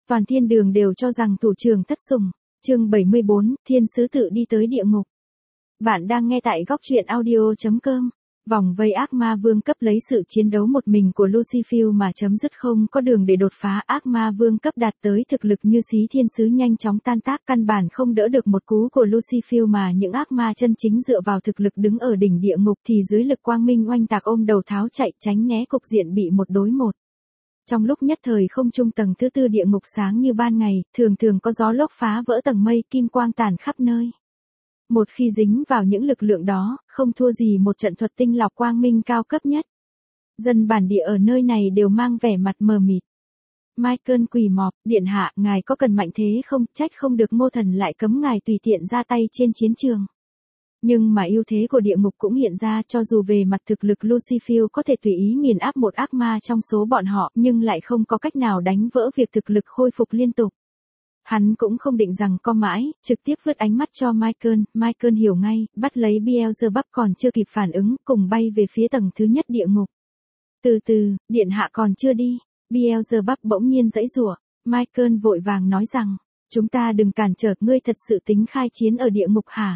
Toàn thiên đường đều cho rằng thủ trưởng thất sủng. Chương 74, thiên sứ tự đi tới địa ngục. Bạn đang nghe tại góc truyện audio.com. Vòng vây ác ma vương cấp lấy sự chiến đấu một mình của Lucifer mà chấm dứt, không có đường để đột phá. Ác ma vương cấp đạt tới thực lực như xí thiên sứ nhanh chóng tan tác, căn bản không đỡ được một cú của Lucifer, mà những ác ma chân chính dựa vào thực lực đứng ở đỉnh địa ngục thì dưới lực quang minh oanh tạc ôm đầu tháo chạy, tránh né cục diện bị một đối một. Trong lúc nhất thời không trung tầng thứ tư địa ngục sáng như ban ngày, thường thường có gió lốc phá vỡ tầng mây, kim quang tản khắp nơi. Một khi dính vào những lực lượng đó, không thua gì một trận thuật tinh lọc quang minh cao cấp nhất. Dân bản địa ở nơi này đều mang vẻ mặt mờ mịt. Michael quỳ mọp, điện hạ, ngài có cần mạnh thế không? Trách không được Mô Thần lại cấm ngài tùy tiện ra tay trên chiến trường. Nhưng mà ưu thế của địa ngục cũng hiện ra, cho dù về mặt thực lực Lucifer có thể tùy ý nghiền áp một ác ma trong số bọn họ, nhưng lại không có cách nào đánh vỡ việc thực lực khôi phục liên tục. Hắn cũng không định rằng co mãi, trực tiếp vứt ánh mắt cho Michael hiểu ngay, bắt lấy Beelzebub còn chưa kịp phản ứng, cùng bay về phía tầng thứ nhất địa ngục. Từ từ, điện hạ còn chưa đi. Beelzebub bỗng nhiên giãy giụa. Michael vội vàng nói rằng, chúng ta đừng cản trở, ngươi thật sự tính khai chiến ở địa ngục hả?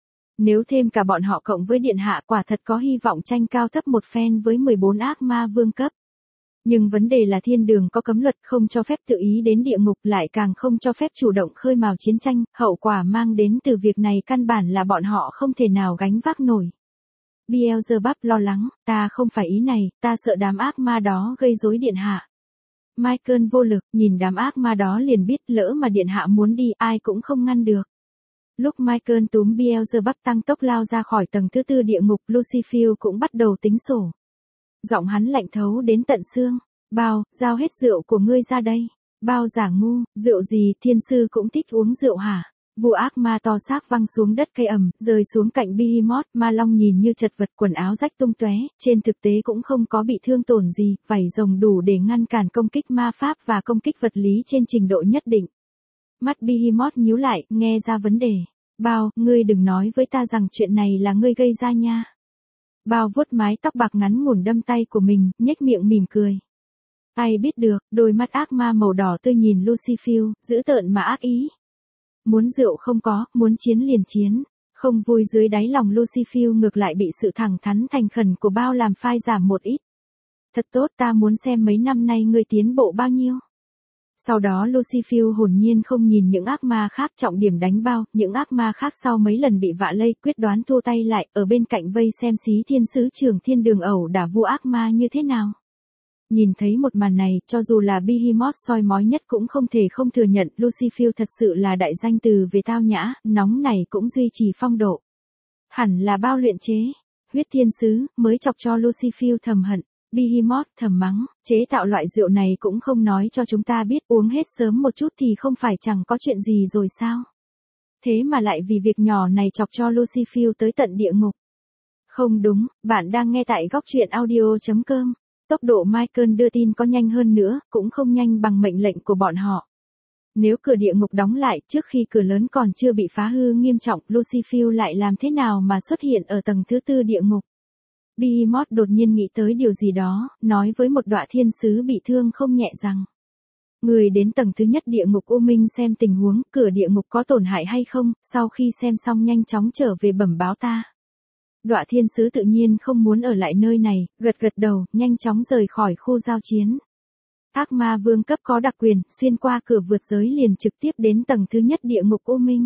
Nếu thêm cả bọn họ cộng với điện hạ, quả thật có hy vọng tranh cao thấp một phen với 14 ác ma vương cấp. Nhưng vấn đề là thiên đường có cấm luật không cho phép tự ý đến địa ngục, lại càng không cho phép chủ động khơi mào chiến tranh, hậu quả mang đến từ việc này căn bản là bọn họ không thể nào gánh vác nổi. Beelzebub lo lắng, ta không phải ý này, ta sợ đám ác ma đó gây rối điện hạ. Michael vô lực, nhìn đám ác ma đó liền biết lỡ mà điện hạ muốn đi, ai cũng không ngăn được. Lúc Michael túm Beelzebub tăng tốc lao ra khỏi tầng thứ tư địa ngục, Lucifer cũng bắt đầu tính sổ. Giọng hắn lạnh thấu đến tận xương. Bao, giao hết rượu của ngươi ra đây. Bao giả ngu, rượu gì, thiên sư cũng thích uống rượu hả? Vụ ác ma to xác văng xuống đất cây ầm, rơi xuống cạnh Behemoth, ma long nhìn như chật vật, quần áo rách tung tóe, trên thực tế cũng không có bị thương tổn gì, vảy rồng đủ để ngăn cản công kích ma pháp và công kích vật lý trên trình độ nhất định. Mắt Behemoth nhíu lại, nghe ra vấn đề. Bao, ngươi đừng nói với ta rằng chuyện này là ngươi gây ra nha. Bao vuốt mái tóc bạc ngắn ngủn đâm tay của mình, nhếch miệng mỉm cười. Ai biết được, đôi mắt ác ma màu đỏ tươi nhìn Lucifer, dữ tợn mà ác ý. Muốn rượu không có, muốn chiến liền chiến. Không vui dưới đáy lòng Lucifer ngược lại bị sự thẳng thắn thành khẩn của Bao làm phai giảm một ít. Thật tốt, ta muốn xem mấy năm nay ngươi tiến bộ bao nhiêu. Sau đó Lucifer hồn nhiên không nhìn những ác ma khác, trọng điểm đánh Bao. Những ác ma khác sau mấy lần bị vạ lây quyết đoán thua tay lại, ở bên cạnh vây xem xí thiên sứ trưởng thiên đường ẩu đả vua ác ma như thế nào. Nhìn thấy một màn này, cho dù là Behemoth soi mói nhất cũng không thể không thừa nhận Lucifer thật sự là đại danh từ về tao nhã, nóng này cũng duy trì phong độ. Hẳn là Bao luyện chế huyết thiên sứ mới chọc cho Lucifer thầm hận. Behemoth thầm mắng, chế tạo loại rượu này cũng không nói cho chúng ta biết, uống hết sớm một chút thì không phải chẳng có chuyện gì rồi sao? Thế mà lại vì việc nhỏ này chọc cho Lucifer tới tận địa ngục. Không đúng, bạn đang nghe tại góc truyện audio.com. Tốc độ Michael đưa tin có nhanh hơn nữa, cũng không nhanh bằng mệnh lệnh của bọn họ. Nếu cửa địa ngục đóng lại trước khi cửa lớn còn chưa bị phá hư nghiêm trọng, Lucifer lại làm thế nào mà xuất hiện ở tầng thứ tư địa ngục? Behemoth đột nhiên nghĩ tới điều gì đó, nói với một đọa thiên sứ bị thương không nhẹ rằng. Người đến tầng thứ nhất địa ngục U Minh xem tình huống, cửa địa ngục có tổn hại hay không, sau khi xem xong nhanh chóng trở về bẩm báo ta. Đọa thiên sứ tự nhiên không muốn ở lại nơi này, gật gật đầu, nhanh chóng rời khỏi khu giao chiến. Ác ma vương cấp có đặc quyền, xuyên qua cửa vượt giới liền trực tiếp đến tầng thứ nhất địa ngục U Minh.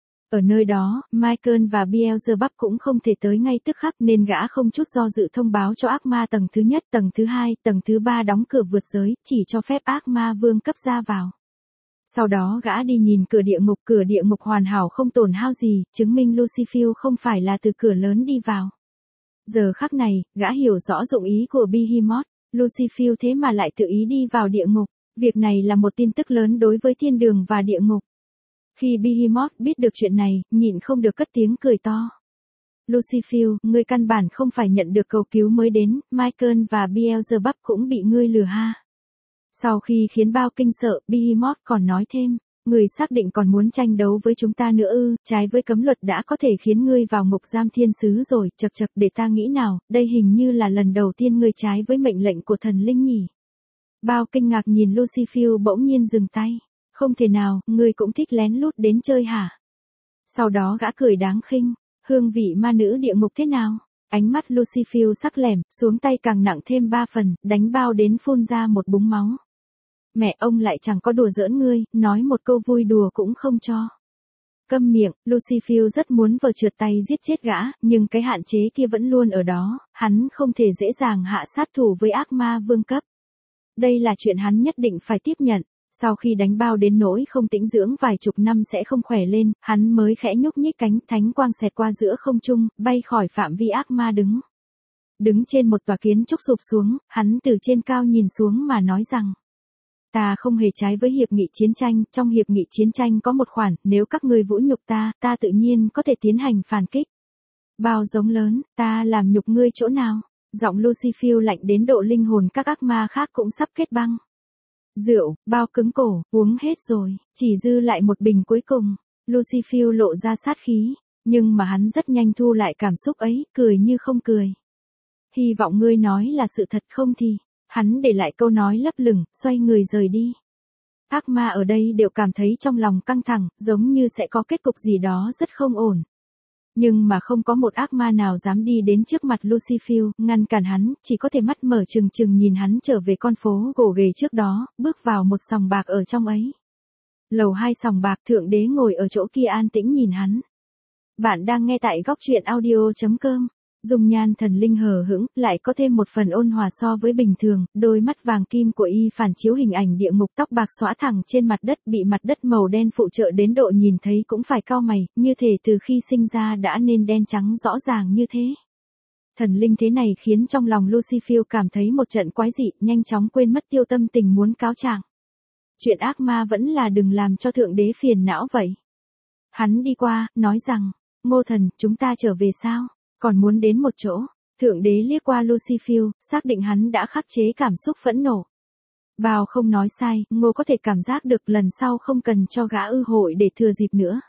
Ở nơi đó, Michael và Beelzebub cũng không thể tới ngay tức khắc nên gã không chút do dự thông báo cho ác ma tầng thứ nhất, tầng thứ hai, tầng thứ ba đóng cửa vượt giới, chỉ cho phép ác ma vương cấp ra vào. Sau đó gã đi nhìn cửa địa ngục hoàn hảo không tổn hao gì, chứng minh Lucifer không phải là từ cửa lớn đi vào. Giờ khắc này, gã hiểu rõ dụng ý của Behemoth, Lucifer thế mà lại tự ý đi vào địa ngục, việc này là một tin tức lớn đối với thiên đường và địa ngục. Khi Behemoth biết được chuyện này, nhịn không được cất tiếng cười to. Lucifer, ngươi căn bản không phải nhận được cầu cứu mới đến, Michael và Beelzebub cũng bị ngươi lừa ha. Sau khi khiến Bao kinh sợ, Behemoth còn nói thêm, ngươi xác định còn muốn tranh đấu với chúng ta nữa ư? Trái với cấm luật đã có thể khiến ngươi vào ngục giam thiên sứ rồi, chậc chậc, để ta nghĩ nào, đây hình như là lần đầu tiên ngươi trái với mệnh lệnh của thần linh nhỉ. Bao kinh ngạc nhìn Lucifer bỗng nhiên dừng tay. Không thể nào, ngươi cũng thích lén lút đến chơi hả? Sau đó gã cười đáng khinh, hương vị ma nữ địa ngục thế nào? Ánh mắt Lucifer sắc lẻm, xuống tay càng nặng thêm 3 phần, đánh bao đến phun ra một búng máu. Mẹ ông lại chẳng có đùa giỡn ngươi, nói một câu vui đùa cũng không cho. Câm miệng, Lucifer rất muốn vờ trượt tay giết chết gã, nhưng cái hạn chế kia vẫn luôn ở đó, hắn không thể dễ dàng hạ sát thủ với ác ma vương cấp. Đây là chuyện hắn nhất định phải tiếp nhận. Sau khi đánh bao đến nỗi không tĩnh dưỡng vài chục năm sẽ không khỏe lên, hắn mới khẽ nhúc nhích cánh, thánh quang xẹt qua giữa không trung, bay khỏi phạm vi ác ma đứng. Đứng trên một tòa kiến trúc sụp xuống, hắn từ trên cao nhìn xuống mà nói rằng: ta không hề trái với hiệp nghị chiến tranh, trong hiệp nghị chiến tranh có một khoản, nếu các ngươi vũ nhục ta, ta tự nhiên có thể tiến hành phản kích. Bao giống lớn, ta làm nhục ngươi chỗ nào? Giọng Lucifer lạnh đến độ linh hồn các ác ma khác cũng sắp kết băng. Rượu, bao cứng cổ, uống hết rồi, chỉ dư lại một bình cuối cùng. Lucifer lộ ra sát khí, nhưng mà hắn rất nhanh thu lại cảm xúc ấy, cười như không cười. Hy vọng ngươi nói là sự thật không thì. Hắn để lại câu nói lấp lửng, xoay người rời đi. Ác ma ở đây đều cảm thấy trong lòng căng thẳng, giống như sẽ có kết cục gì đó rất không ổn. Nhưng mà không có một ác ma nào dám đi đến trước mặt Lucifer, ngăn cản hắn, chỉ có thể mắt mở trừng trừng nhìn hắn trở về con phố gồ ghề trước đó, bước vào một sòng bạc ở trong ấy. Lầu 2 sòng bạc, thượng đế ngồi ở chỗ kia an tĩnh nhìn hắn. Bạn đang nghe tại góc truyện audio.com. Dung nhan thần linh hờ hững, lại có thêm một phần ôn hòa so với bình thường, đôi mắt vàng kim của y phản chiếu hình ảnh địa ngục, tóc bạc xõa thẳng trên mặt đất, bị mặt đất màu đen phụ trợ đến độ nhìn thấy cũng phải cau mày, như thể từ khi sinh ra đã nên đen trắng rõ ràng như thế. Thần linh thế này khiến trong lòng Lucifer cảm thấy một trận quái dị, nhanh chóng quên mất tiêu tâm tình muốn cáo trạng. Chuyện ác ma vẫn là đừng làm cho thượng đế phiền não vậy. Hắn đi qua, nói rằng: Ngô thần, chúng ta trở về sao? Còn muốn đến một chỗ. Thượng đế liếc qua Lucifer, xác định hắn đã khắc chế cảm xúc phẫn nộ. Bao không nói sai, Ngô có thể cảm giác được lần sau không cần cho gã ư hội để thừa dịp nữa.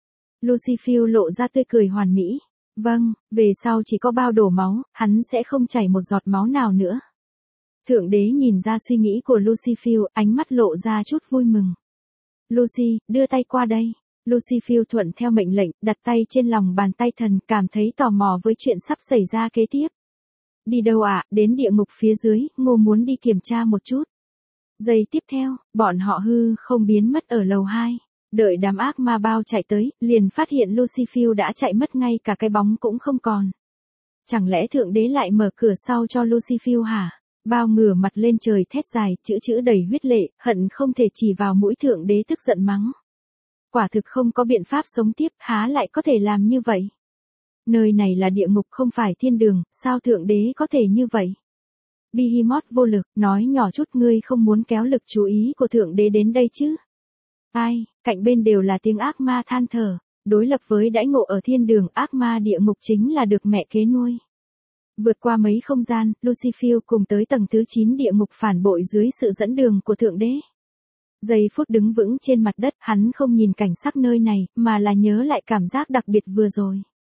Lucifer lộ ra tươi cười hoàn mỹ. Vâng, về sau chỉ có bao đổ máu, hắn sẽ không chảy một giọt máu nào nữa. Thượng đế nhìn ra suy nghĩ của Lucifer, ánh mắt lộ ra chút vui mừng. Lucy, đưa tay qua đây. Lucifer thuận theo mệnh lệnh, đặt tay trên lòng bàn tay thần, cảm thấy tò mò với chuyện sắp xảy ra kế tiếp. Đi đâu ạ? Đến địa ngục phía dưới, Ngô muốn đi kiểm tra một chút. Giây tiếp theo, bọn họ hư không biến mất ở lầu 2. Đợi đám ác ma bao chạy tới, liền phát hiện Lucifer đã chạy mất ngay cả cái bóng cũng không còn. Chẳng lẽ thượng đế lại mở cửa sau cho Lucifer hả? Bao ngửa mặt lên trời thét dài, chữ đầy huyết lệ, hận không thể chỉ vào mũi thượng đế tức giận mắng. Quả thực không có biện pháp sống tiếp, há lại có thể làm như vậy? Nơi này là địa ngục không phải thiên đường, sao thượng đế có thể như vậy? Behemoth vô lực, nói nhỏ chút, ngươi không muốn kéo lực chú ý của thượng đế đến đây chứ? Ai, cạnh bên đều là tiếng ác ma than thở, đối lập với đãi ngộ ở thiên đường, ác ma địa ngục chính là được mẹ kế nuôi. Vượt qua mấy không gian, Lucifer cùng tới tầng thứ 9 địa ngục phản bội dưới sự dẫn đường của thượng đế. Giây phút đứng vững trên mặt đất, hắn không nhìn cảnh sắc nơi này, mà là nhớ lại cảm giác đặc biệt vừa rồi.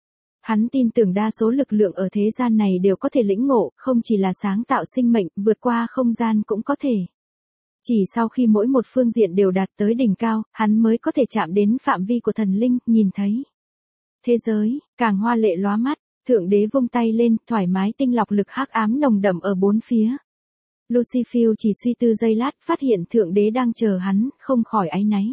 Hắn tin tưởng đa số lực lượng ở thế gian này đều có thể lĩnh ngộ, không chỉ là sáng tạo sinh mệnh, vượt qua không gian cũng có thể. Chỉ sau khi mỗi một phương diện đều đạt tới đỉnh cao, hắn mới có thể chạm đến phạm vi của thần linh, nhìn thấy thế giới, càng hoa lệ lóa mắt. Thượng đế vung tay lên, thoải mái tinh lọc lực hắc ám nồng đậm ở bốn phía. Lucifer chỉ suy tư giây lát, phát hiện thượng đế đang chờ hắn, không khỏi áy náy.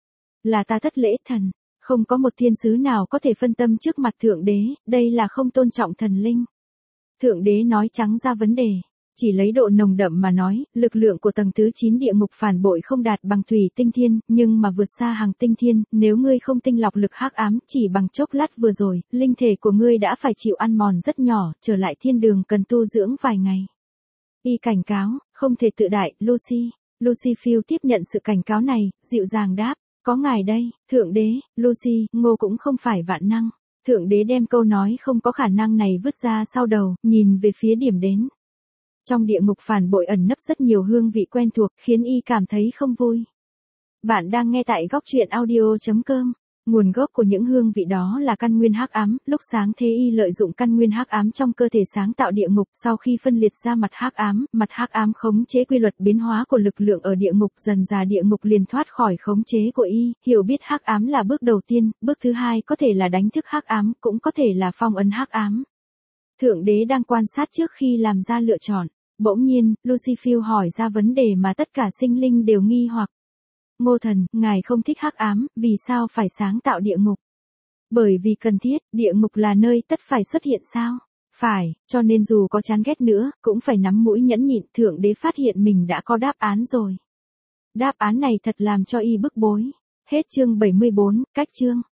Là ta thất lễ thần, không có một thiên sứ nào có thể phân tâm trước mặt thượng đế, đây là không tôn trọng thần linh. Thượng đế nói trắng ra vấn đề, chỉ lấy độ nồng đậm mà nói, lực lượng của tầng thứ 9 địa ngục phản bội không đạt bằng thủy tinh thiên, nhưng mà vượt xa hàng tinh thiên, nếu ngươi không tinh lọc lực hắc ám, chỉ bằng chốc lát vừa rồi, linh thể của ngươi đã phải chịu ăn mòn rất nhỏ, trở lại thiên đường cần tu dưỡng vài ngày. Y cảnh cáo, không thể tự đại, Lucy. Lucifer tiếp nhận sự cảnh cáo này, dịu dàng đáp, có ngài đây, thượng đế. Lucy, Ngô cũng không phải vạn năng. Thượng đế đem câu nói không có khả năng này vứt ra sau đầu, nhìn về phía điểm đến. Trong địa ngục phản bội ẩn nấp rất nhiều hương vị quen thuộc, khiến y cảm thấy không vui. Bạn đang nghe tại góc truyện audio.com. Nguồn gốc của những hương vị đó là căn nguyên hắc ám, lúc sáng thế y lợi dụng căn nguyên hắc ám trong cơ thể sáng tạo địa ngục, sau khi phân liệt ra mặt hắc ám khống chế quy luật biến hóa của lực lượng ở địa ngục, dần dà địa ngục liền thoát khỏi khống chế của y. Hiểu biết hắc ám là bước đầu tiên, bước thứ hai có thể là đánh thức hắc ám, cũng có thể là phong ấn hắc ám. Thượng đế đang quan sát trước khi làm ra lựa chọn. Bỗng nhiên, Lucifer hỏi ra vấn đề mà tất cả sinh linh đều nghi hoặc. Ngô thần, ngài không thích hắc ám, vì sao phải sáng tạo địa ngục? Bởi vì cần thiết, địa ngục là nơi tất phải xuất hiện sao? Phải, cho nên dù có chán ghét nữa, cũng phải nắm mũi nhẫn nhịn. Thượng đế phát hiện mình đã có đáp án rồi. Đáp án này thật làm cho y bức bối. Hết chương 74, cách chương.